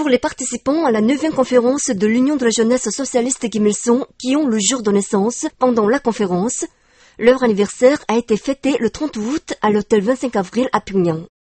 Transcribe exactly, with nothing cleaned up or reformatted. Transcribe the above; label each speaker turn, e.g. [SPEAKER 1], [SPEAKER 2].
[SPEAKER 1] pour les participants à la neuvième conférence de l'Union de la jeunesse socialiste Kim Il-sung qui ont le jour de naissance pendant la conférence. Leur anniversaire a été fêté le trente août à l'hôtel vingt-cinq avril à Pyongyang.